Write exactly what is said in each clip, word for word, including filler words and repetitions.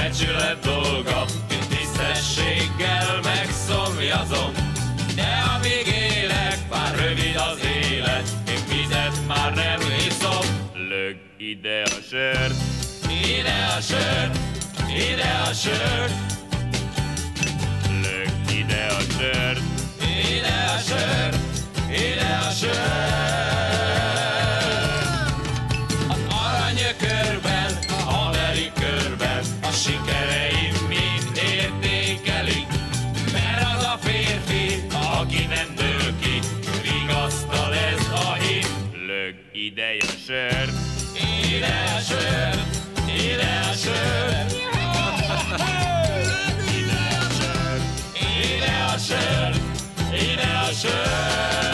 becsület dolga, tisztességgel megszomjazom. De amíg élek, már rövid az élet, én vizet már nem iszom. Lög ide a sört, ide a sört, ide a sört. Lög ide a sört, ide a sört, ide a sört. Az aranyökörben, a haveri körben, a sikereim mind értékelik, mert az a férfi, aki nem dől ki, vigasztal ez a hit. Lög ide a sört, ide a sört, ide a sört. Ide a sört, ide a sört, ide a sört.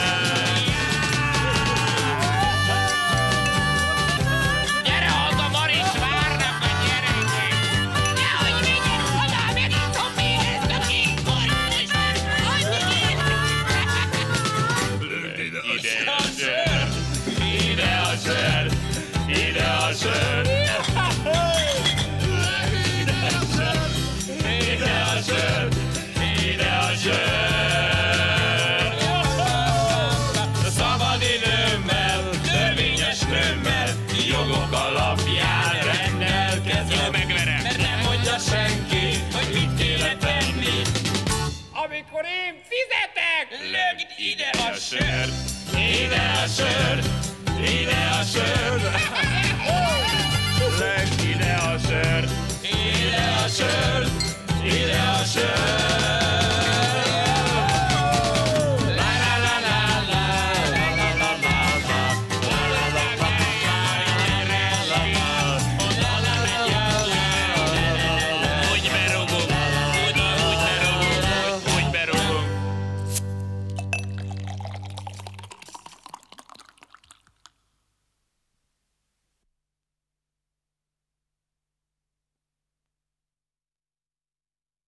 Gyere haza, Maris, várnak a gyerekek! Nehogy vigyen oda, megítom még ezt a két korát is! Lög ide a sört, ide a sört, ide a sört. Ide a sört, ide a sört, ide a sört. Szabad időmmel, törvényes nőmmel, jogok alapján rendelkezem. Mert nem mondja senki, hogy mit kéne tenni. Amikor én fizetek, lögd ide a sört! Ide a sört, ide a sört.